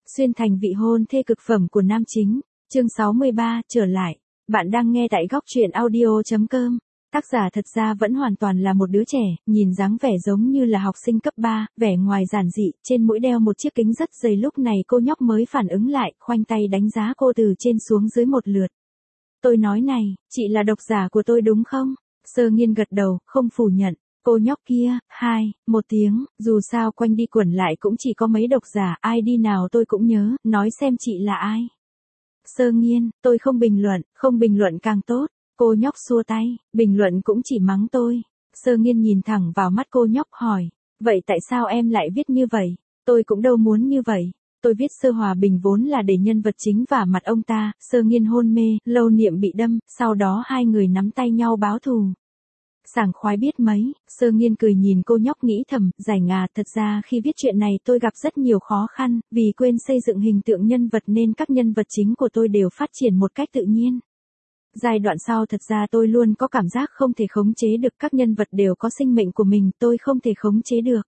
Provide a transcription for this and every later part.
Xuyên thành vị hôn thê cực phẩm của nam chính. Chương 63, trở lại. Bạn đang nghe tại góc truyện audio.com. Tác giả thật ra vẫn hoàn toàn là một đứa trẻ, nhìn dáng vẻ giống như là học sinh cấp 3, vẻ ngoài giản dị, trên mũi đeo một chiếc kính rất dày. Lúc này cô nhóc mới phản ứng lại, khoanh tay đánh giá cô từ trên xuống dưới một lượt. Tôi nói này, chị là độc giả của tôi đúng không? Sơ Nghiên gật đầu, không phủ nhận. Cô nhóc kia, một tiếng, dù sao quanh đi quẩn lại cũng chỉ có mấy độc giả, ID nào tôi cũng nhớ, nói xem chị là ai. Sơ Nghiên, tôi không bình luận càng tốt. Cô nhóc xua tay, bình luận cũng chỉ mắng tôi. Sơ Nghiên nhìn thẳng vào mắt cô nhóc hỏi, vậy tại sao em lại viết như vậy? Tôi cũng đâu muốn như vậy. Tôi viết Sơ Hòa Bình vốn là để nhân vật chính vả mặt ông ta. Sơ Nghiên hôn mê, Lâu Niệm bị đâm, sau đó hai người nắm tay nhau báo thù. Sảng khoái biết mấy. Sơ Nghiên cười nhìn cô nhóc nghĩ thầm, giải ngà, thật ra khi viết chuyện này tôi gặp rất nhiều khó khăn, vì quên xây dựng hình tượng nhân vật nên các nhân vật chính của tôi đều phát triển một cách tự nhiên. Giai đoạn sau thật ra tôi luôn có cảm giác không thể khống chế được, các nhân vật đều có sinh mệnh của mình, tôi không thể khống chế được.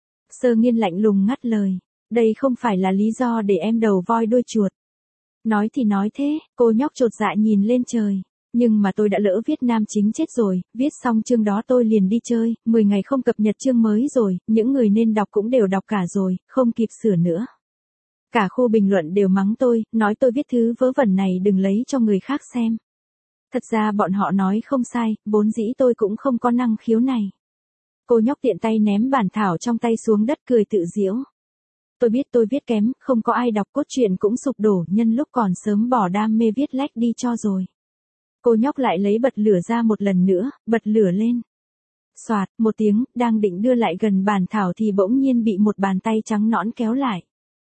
Sơ Nghiên lạnh lùng ngắt lời, đây không phải là lý do để em đầu voi đuôi chuột. Nói thì nói thế, cô nhóc chột dạ nhìn lên trời. Nhưng mà tôi đã lỡ viết nam chính chết rồi, viết xong chương đó tôi liền đi chơi, 10 ngày không cập nhật chương mới rồi, những người nên đọc cũng đều đọc cả rồi, không kịp sửa nữa. Cả khu bình luận đều mắng tôi, nói tôi viết thứ vớ vẩn này đừng lấy cho người khác xem. Thật ra bọn họ nói không sai, vốn dĩ tôi cũng không có năng khiếu này. Cô nhóc tiện tay ném bản thảo trong tay xuống đất cười tự giễu. Tôi biết tôi viết kém, không có ai đọc, cốt truyện cũng sụp đổ, nhân lúc còn sớm bỏ đam mê viết lách đi cho rồi. Cô nhóc lại lấy bật lửa ra một lần nữa, bật lửa lên. Xoạt, một tiếng, đang định đưa lại gần bản thảo thì bỗng nhiên bị một bàn tay trắng nõn kéo lại.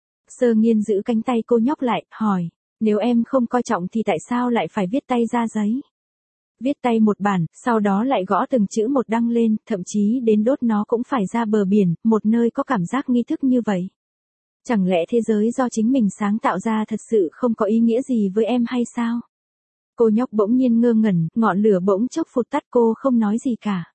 Sơ Nghiên giữ cánh tay cô nhóc lại, hỏi, nếu em không coi trọng thì tại sao lại phải viết tay ra giấy? Viết tay một bản, sau đó lại gõ từng chữ một đăng lên, thậm chí đến đốt nó cũng phải ra bờ biển, một nơi có cảm giác nghi thức như vậy. Chẳng lẽ thế giới do chính mình sáng tạo ra thật sự không có ý nghĩa gì với em hay sao? Cô nhóc bỗng nhiên ngơ ngẩn, ngọn lửa bỗng chốc phụt tắt, cô không nói gì cả.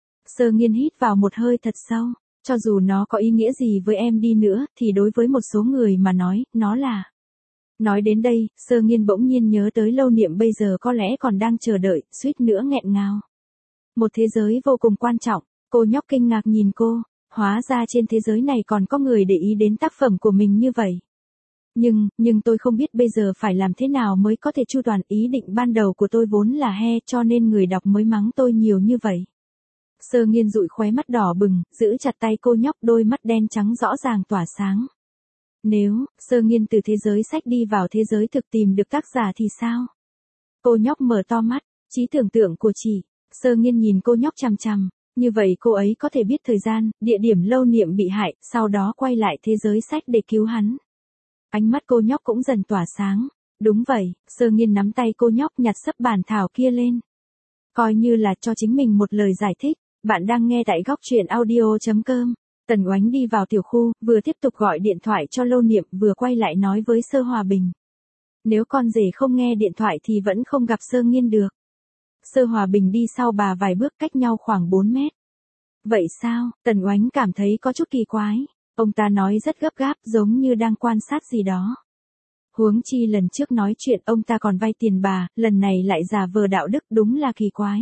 Sơ Nghiên hít vào một hơi thật sâu, cho dù nó có ý nghĩa gì với em đi nữa, thì đối với một số người mà nói, nó là... Nói đến đây, Sơ Nghiên bỗng nhiên nhớ tới Lâu Niệm bây giờ có lẽ còn đang chờ đợi, suýt nữa nghẹn ngào. Một thế giới vô cùng quan trọng, cô nhóc kinh ngạc nhìn cô, hóa ra trên thế giới này còn có người để ý đến tác phẩm của mình như vậy. Nhưng tôi không biết bây giờ phải làm thế nào mới có thể chu toàn, ý định ban đầu của tôi vốn là cho nên người đọc mới mắng tôi nhiều như vậy. Sơ Nghiên dụi khóe mắt đỏ bừng, giữ chặt tay cô nhóc, đôi mắt đen trắng rõ ràng tỏa sáng. Nếu, Sơ Nghiên từ thế giới sách đi vào thế giới thực tìm được tác giả thì sao? Cô nhóc mở to mắt, trí tưởng tượng của chị. Sơ Nghiên nhìn cô nhóc chằm chằm, như vậy cô ấy có thể biết thời gian, địa điểm Lâu Niệm bị hại, sau đó quay lại thế giới sách để cứu hắn. Ánh mắt cô nhóc cũng dần tỏa sáng. Đúng vậy, Sơ Nghiên nắm tay cô nhóc nhặt sấp bản thảo kia lên. Coi như là cho chính mình một lời giải thích. Bạn đang nghe tại góc truyện audio.com. Tần Oánh đi vào tiểu khu, vừa tiếp tục gọi điện thoại cho Lâu Niệm, vừa quay lại nói với Sơ Hòa Bình. Nếu con rể không nghe điện thoại thì vẫn không gặp Sơ Nghiên được. Sơ Hòa Bình đi sau bà vài bước, cách nhau khoảng 4 mét. Vậy sao? Tần Oánh cảm thấy có chút kỳ quái. Ông ta nói rất gấp gáp, giống như đang quan sát gì đó. Huống chi lần trước nói chuyện ông ta còn vay tiền bà, lần này lại giả vờ đạo đức, đúng là kỳ quái.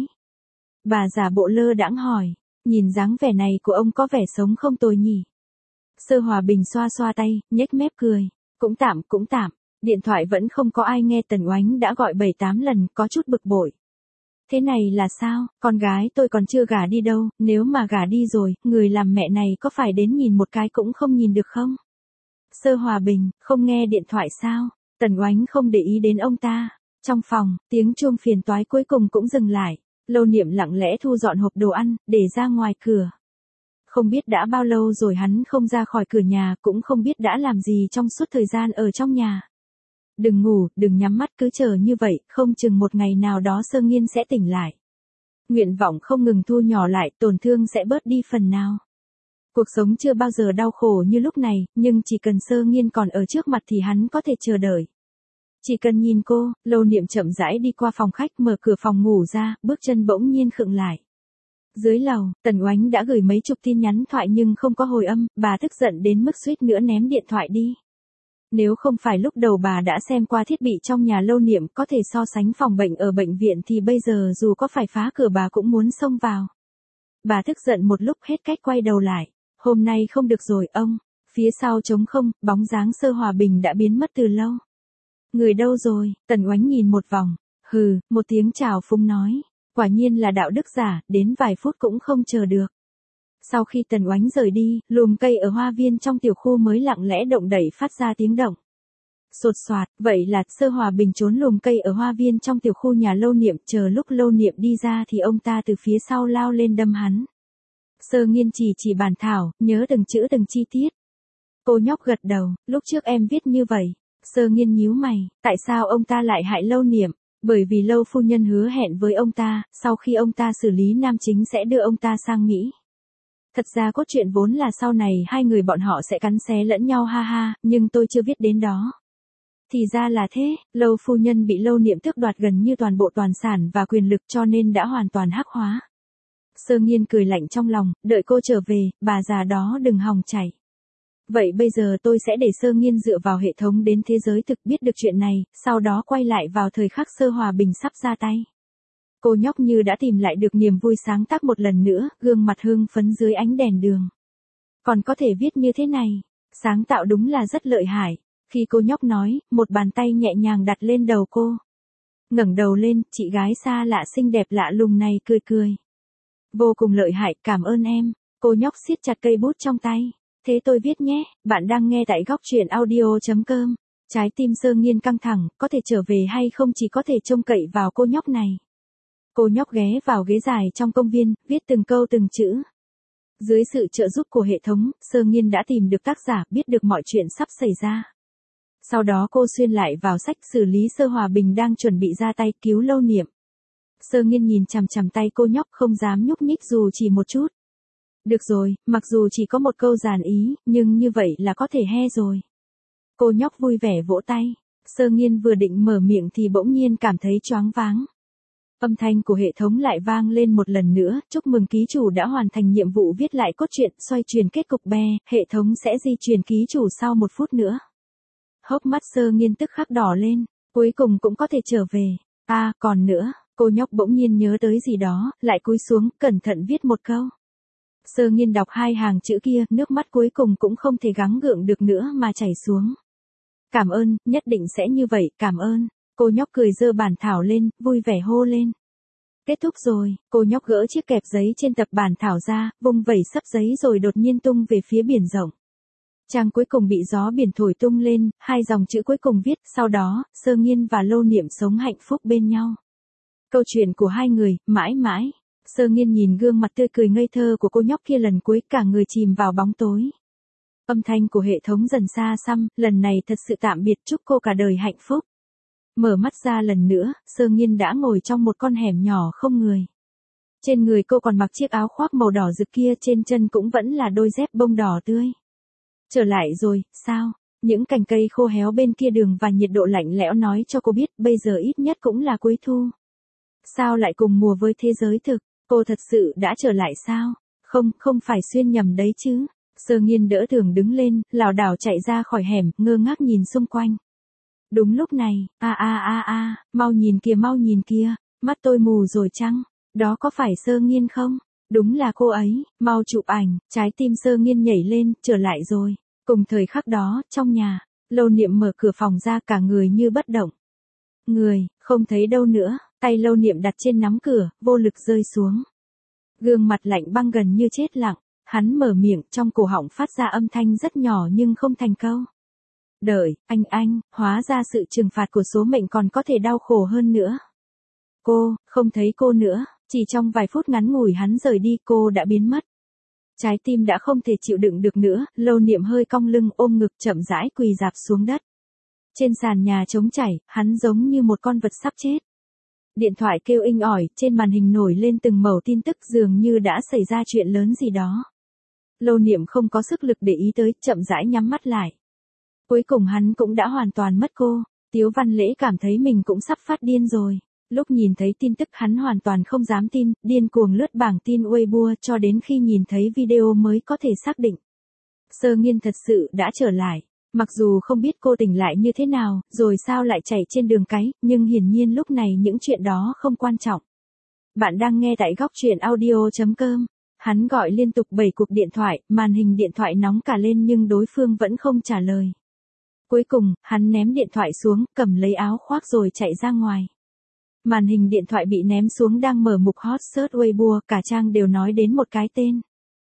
Bà giả bộ lơ đãng hỏi, nhìn dáng vẻ này của ông có vẻ sống không tồi nhỉ? Sơ Hòa Bình xoa xoa tay, nhếch mép cười, cũng tạm, điện thoại vẫn không có ai nghe. Tần Oánh đã gọi 7-8 lần, có chút bực bội. Thế này là sao, con gái tôi còn chưa gả đi đâu, nếu mà gả đi rồi, người làm mẹ này có phải đến nhìn một cái cũng không nhìn được không? Sơ Hòa Bình, không nghe điện thoại sao? Tần Oánh không để ý đến ông ta. Trong phòng, tiếng chuông phiền toái cuối cùng cũng dừng lại. Lâu Niệm lặng lẽ thu dọn hộp đồ ăn, để ra ngoài cửa. Không biết đã bao lâu rồi hắn không ra khỏi cửa nhà, cũng không biết đã làm gì trong suốt thời gian ở trong nhà. Đừng ngủ, đừng nhắm mắt cứ chờ như vậy, không chừng một ngày nào đó Sơ Nghiên sẽ tỉnh lại. Nguyện vọng không ngừng thu nhỏ lại, tổn thương sẽ bớt đi phần nào. Cuộc sống chưa bao giờ đau khổ như lúc này, nhưng chỉ cần Sơ Nghiên còn ở trước mặt thì hắn có thể chờ đợi. Chỉ cần nhìn cô, Lâu Niệm chậm rãi đi qua phòng khách, mở cửa phòng ngủ ra, bước chân bỗng nhiên khựng lại. Dưới lầu, Tần Oánh đã gửi mấy chục tin nhắn thoại nhưng không có hồi âm, bà tức giận đến mức suýt nữa ném điện thoại đi. Nếu không phải lúc đầu bà đã xem qua thiết bị trong nhà lâu niệm có thể so sánh phòng bệnh ở bệnh viện thì bây giờ dù có phải phá cửa bà cũng muốn xông vào. Bà tức giận một lúc hết cách quay đầu lại. Hôm nay không được rồi ông. Phía sau trống không, bóng dáng Sơ Hòa Bình đã biến mất từ lâu. Người đâu rồi? Tần Oánh nhìn một vòng. Hừ, một tiếng chào phúng nói. Quả nhiên là đạo đức giả, đến vài phút cũng không chờ được. Sau khi Tần Oánh rời đi, lùm cây ở hoa viên trong tiểu khu mới lặng lẽ động đẩy phát ra tiếng động. Sột soạt, vậy là Sơ Hòa Bình trốn lùm cây ở hoa viên trong tiểu khu nhà lâu niệm, chờ lúc lâu niệm đi ra thì ông ta từ phía sau lao lên đâm hắn. Sơ Nghiên chỉ bàn thảo, nhớ từng chữ từng chi tiết. Cô nhóc gật đầu, lúc trước em viết như vậy. Sơ Nghiên nhíu mày, tại sao ông ta lại hại lâu niệm? Bởi vì lâu phu nhân hứa hẹn với ông ta, sau khi ông ta xử lý nam chính sẽ đưa ông ta sang Mỹ. Thật ra cốt truyện vốn là sau này hai người bọn họ sẽ cắn xé lẫn nhau ha ha, nhưng tôi chưa viết đến đó. Thì ra là thế, lâu phu nhân bị lâu niệm tước đoạt gần như toàn bộ toàn sản và quyền lực cho nên đã hoàn toàn hắc hóa. Sơ Nghiên cười lạnh trong lòng, đợi cô trở về, bà già đó đừng hòng chạy. Vậy bây giờ tôi sẽ để Sơ Nghiên dựa vào hệ thống đến thế giới thực biết được chuyện này, sau đó quay lại vào thời khắc Sơ Hòa Bình sắp ra tay. Cô nhóc như đã tìm lại được niềm vui sáng tác một lần nữa, gương mặt hưng phấn dưới ánh đèn đường. Còn có thể viết như thế này, sáng tạo đúng là rất lợi hại. Khi cô nhóc nói, một bàn tay nhẹ nhàng đặt lên đầu cô. Ngẩng đầu lên, chị gái xa lạ xinh đẹp lạ lùng này cười cười. Vô cùng lợi hại, cảm ơn em. Cô nhóc siết chặt cây bút trong tay. Thế tôi viết nhé, bạn đang nghe tại góc truyện audio.com. Trái tim Sơ Nghiên căng thẳng, có thể trở về hay không chỉ có thể trông cậy vào cô nhóc này. Cô nhóc ghé vào ghế dài trong công viên, viết từng câu từng chữ. Dưới sự trợ giúp của hệ thống, Sơ Nghiên đã tìm được tác giả, biết được mọi chuyện sắp xảy ra. Sau đó cô xuyên lại vào sách xử lý Sơ Hòa Bình đang chuẩn bị ra tay cứu lâu niệm. Sơ Nghiên nhìn chằm chằm tay cô nhóc không dám nhúc nhích dù chỉ một chút. Được rồi, mặc dù chỉ có một câu giản ý, nhưng như vậy là có thể he rồi. Cô nhóc vui vẻ vỗ tay. Sơ Nghiên vừa định mở miệng thì bỗng nhiên cảm thấy choáng váng. Âm thanh của hệ thống lại vang lên một lần nữa, chúc mừng ký chủ đã hoàn thành nhiệm vụ viết lại cốt truyện, xoay chuyển kết cục be, hệ thống sẽ di truyền ký chủ sau 1 phút nữa. Hốc mắt Sơ Nghiên tức khắc đỏ lên, cuối cùng cũng có thể trở về. À, còn nữa, cô nhóc bỗng nhiên nhớ tới gì đó, lại cúi xuống, cẩn thận viết một câu. Sơ Nghiên đọc 2 hàng chữ kia, nước mắt cuối cùng cũng không thể gắng gượng được nữa mà chảy xuống. Cảm ơn, nhất định sẽ như vậy, cảm ơn. Cô nhóc cười giơ bản thảo lên, vui vẻ hô lên. Kết thúc rồi, cô nhóc gỡ chiếc kẹp giấy trên tập bản thảo ra, vung vẩy sấp giấy rồi đột nhiên tung về phía biển rộng. Trang cuối cùng bị gió biển thổi tung lên, 2 dòng chữ cuối cùng viết, sau đó, Sơ Nghiên và lâu niệm sống hạnh phúc bên nhau. Câu chuyện của hai người, mãi mãi. Sơ Nghiên nhìn gương mặt tươi cười ngây thơ của cô nhóc kia lần cuối, cả người chìm vào bóng tối. Âm thanh của hệ thống dần xa xăm, lần này thật sự tạm biệt, chúc cô cả đời hạnh phúc. Mở mắt ra lần nữa, Sơ Nghiên đã ngồi trong một con hẻm nhỏ không người. Trên người cô còn mặc chiếc áo khoác màu đỏ rực kia, trên chân cũng vẫn là đôi dép bông đỏ tươi. Trở lại rồi, sao? Những cành cây khô héo bên kia đường và nhiệt độ lạnh lẽo nói cho cô biết bây giờ ít nhất cũng là cuối thu. Sao lại cùng mùa với thế giới thực? Cô thật sự đã trở lại sao? Không phải xuyên nhầm đấy chứ. Sơ Nghiên đỡ Thường đứng lên, lảo đảo chạy ra khỏi hẻm, ngơ ngác nhìn xung quanh. Đúng lúc này, mau nhìn kìa, mắt tôi mù rồi chăng? Đó có phải Sơ Nghiên không? Đúng là cô ấy, mau chụp ảnh. Trái tim Sơ Nghiên nhảy lên, trở lại rồi. Cùng thời khắc đó, trong nhà, lâu niệm mở cửa phòng ra, cả người như bất động. Người, không thấy đâu nữa, tay lâu niệm đặt trên nắm cửa, vô lực rơi xuống. Gương mặt lạnh băng gần như chết lặng, hắn mở miệng, trong cổ họng phát ra âm thanh rất nhỏ nhưng không thành câu. Đợi, anh, hóa ra sự trừng phạt của số mệnh còn có thể đau khổ hơn nữa. Cô, không thấy cô nữa, chỉ trong vài phút ngắn ngủi hắn rời đi cô đã biến mất. Trái tim đã không thể chịu đựng được nữa, lâu niệm hơi cong lưng ôm ngực chậm rãi quỳ rạp xuống đất. Trên sàn nhà trống trải, hắn giống như một con vật sắp chết. Điện thoại kêu inh ỏi, trên màn hình nổi lên từng mẩu tin tức dường như đã xảy ra chuyện lớn gì đó. Lâu niệm không có sức lực để ý tới, chậm rãi nhắm mắt lại. Cuối cùng hắn cũng đã hoàn toàn mất cô. Tiếu Văn Lễ cảm thấy mình cũng sắp phát điên rồi. Lúc nhìn thấy tin tức hắn hoàn toàn không dám tin, điên cuồng lướt bảng tin Weibo cho đến khi nhìn thấy video mới có thể xác định. Sơ Nghiên thật sự đã trở lại. Mặc dù không biết cô tỉnh lại như thế nào, rồi sao lại chạy trên đường cái, nhưng hiển nhiên lúc này những chuyện đó không quan trọng. Bạn đang nghe tại góc truyện audio.com. Hắn gọi liên tục 7 cuộc điện thoại, màn hình điện thoại nóng cả lên nhưng đối phương vẫn không trả lời. Cuối cùng, hắn ném điện thoại xuống, cầm lấy áo khoác rồi chạy ra ngoài. Màn hình điện thoại bị ném xuống đang mở mục hot search Weibo, cả trang đều nói đến một cái tên.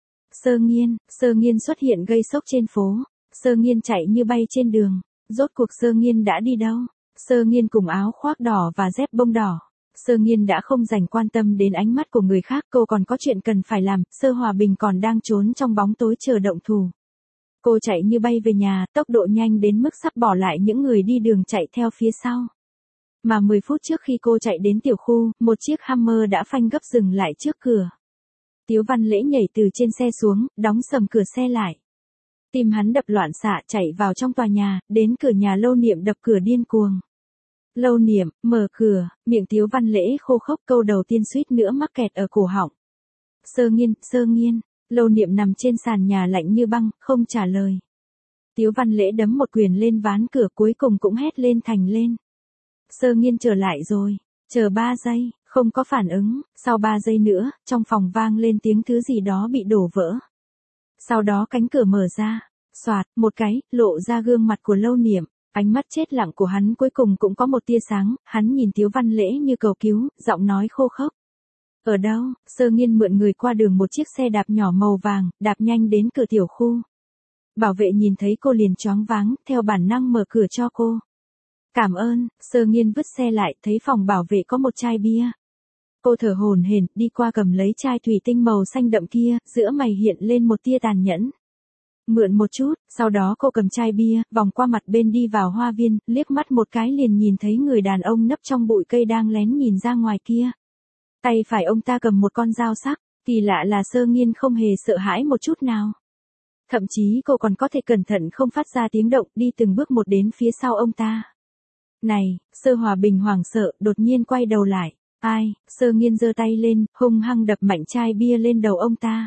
Sơ Nghiên xuất hiện gây sốc trên phố. Sơ Nghiên chạy như bay trên đường. Rốt cuộc Sơ Nghiên đã đi đâu? Sơ Nghiên cùng áo khoác đỏ và dép bông đỏ. Sơ Nghiên đã không dành quan tâm đến ánh mắt của người khác, cô còn có chuyện cần phải làm, Sơ Hòa Bình còn đang trốn trong bóng tối chờ động thủ. Cô chạy như bay về nhà, tốc độ nhanh đến mức sắp bỏ lại những người đi đường chạy theo phía sau. Mà 10 phút trước khi cô chạy đến tiểu khu, một chiếc Hummer đã phanh gấp dừng lại trước cửa. Tiếu Văn Lễ nhảy từ trên xe xuống, đóng sầm cửa xe lại. Tim hắn đập loạn xạ chạy vào trong tòa nhà, đến cửa nhà Lâu Niệm đập cửa điên cuồng. Lâu Niệm, mở cửa, miệng Tiếu Văn Lễ khô khốc, câu đầu tiên suýt nữa mắc kẹt ở cổ họng. Sơ Nghiên, Lâu Niệm nằm trên sàn nhà lạnh như băng, không trả lời. Tiếu Văn Lễ đấm một quyền lên ván cửa, cuối cùng cũng hét lên thành lên. Sơ Nghiên trở lại rồi, chờ 3 giây, không có phản ứng, sau 3 giây nữa, trong phòng vang lên tiếng thứ gì đó bị đổ vỡ. Sau đó cánh cửa mở ra, xoạt, một cái, lộ ra gương mặt của Lâu Niệm, ánh mắt chết lặng của hắn cuối cùng cũng có một tia sáng, hắn nhìn Tiếu Văn Lễ như cầu cứu, giọng nói khô khốc. Ở đâu? Sơ Nghiên mượn người qua đường một chiếc xe đạp nhỏ màu vàng, đạp nhanh đến cửa tiểu khu. Bảo vệ nhìn thấy cô liền choáng váng, theo bản năng mở cửa cho cô. Cảm ơn, Sơ Nghiên vứt xe lại, thấy phòng bảo vệ có một chai bia. Cô thở hổn hển, đi qua cầm lấy chai thủy tinh màu xanh đậm kia, giữa mày hiện lên một tia tàn nhẫn. Mượn một chút, sau đó cô cầm chai bia, vòng qua mặt bên đi vào hoa viên, liếc mắt một cái liền nhìn thấy người đàn ông nấp trong bụi cây đang lén nhìn ra ngoài kia. Tay phải ông ta cầm một con dao sắc, kỳ lạ là Sơ Nghiên không hề sợ hãi một chút nào. Thậm chí cô còn có thể cẩn thận không phát ra tiếng động, đi từng bước một đến phía sau ông ta. Này, Sơ Hòa Bình hoảng sợ, đột nhiên quay đầu lại. Ai? Sơ Nghiên giơ tay lên, hung hăng đập mạnh chai bia lên đầu ông ta.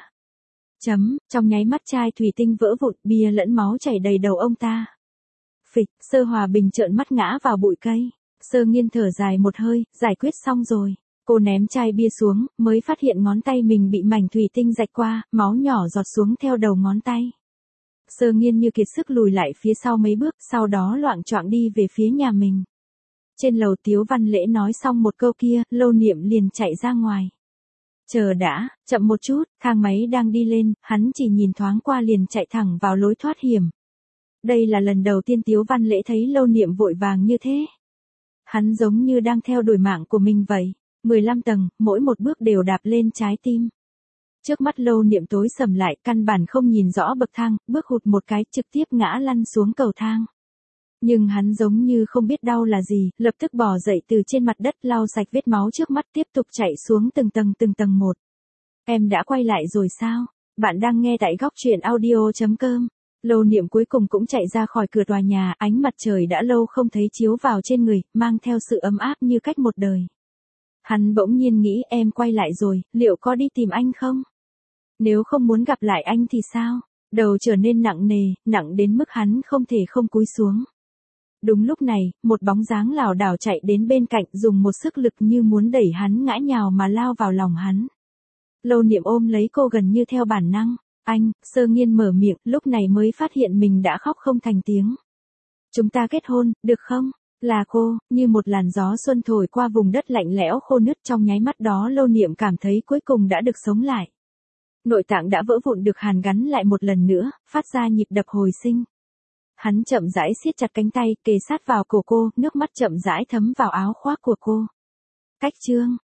Trong nháy mắt chai thủy tinh vỡ vụn, bia lẫn máu chảy đầy đầu ông ta. Phịch, Sơ Hòa Bình trợn mắt ngã vào bụi cây. Sơ Nghiên thở dài một hơi, giải quyết xong rồi. Cô ném chai bia xuống, mới phát hiện ngón tay mình bị mảnh thủy tinh rạch qua, máu nhỏ giọt xuống theo đầu ngón tay. Sơ Nghiên như kiệt sức lùi lại phía sau mấy bước, sau đó loạng choạng đi về phía nhà mình. Trên lầu Tiếu Văn Lễ nói xong một câu kia, Lâu Niệm liền chạy ra ngoài. Chờ đã, chậm một chút, thang máy đang đi lên, hắn chỉ nhìn thoáng qua liền chạy thẳng vào lối thoát hiểm. Đây là lần đầu tiên Tiếu Văn Lễ thấy Lâu Niệm vội vàng như thế. Hắn giống như đang theo đuổi mạng của mình vậy. 15 tầng, mỗi một bước đều đạp lên trái tim. Trước mắt Lâu Niệm tối sầm lại, căn bản không nhìn rõ bậc thang, bước hụt một cái, trực tiếp ngã lăn xuống cầu thang. Nhưng hắn giống như không biết đau là gì, lập tức bò dậy từ trên mặt đất lau sạch vết máu trước mắt, tiếp tục chạy xuống từng tầng một. Em đã quay lại rồi sao? Bạn đang nghe tại góc truyện audio.com. Lâu Niệm cuối cùng cũng chạy ra khỏi cửa tòa nhà, ánh mặt trời đã lâu không thấy chiếu vào trên người, mang theo sự ấm áp như cách một đời. Hắn bỗng nhiên nghĩ em quay lại rồi, liệu có đi tìm anh không? Nếu không muốn gặp lại anh thì sao? Đầu trở nên nặng nề, nặng đến mức hắn không thể không cúi xuống. Đúng lúc này, một bóng dáng lảo đảo chạy đến bên cạnh, dùng một sức lực như muốn đẩy hắn ngã nhào mà lao vào lòng hắn. Lâu Niệm ôm lấy cô gần như theo bản năng. Anh, Sơ Nghiên mở miệng, lúc này mới phát hiện mình đã khóc không thành tiếng. Chúng ta kết hôn, được không? Là cô, như một làn gió xuân thổi qua vùng đất lạnh lẽo khô nứt, trong nháy mắt đó Lâu Niệm cảm thấy cuối cùng đã được sống lại. Nội tạng đã vỡ vụn được hàn gắn lại một lần nữa, phát ra nhịp đập hồi sinh. Hắn chậm rãi siết chặt cánh tay, kề sát vào cổ cô, nước mắt chậm rãi thấm vào áo khoác của cô. Cách chương,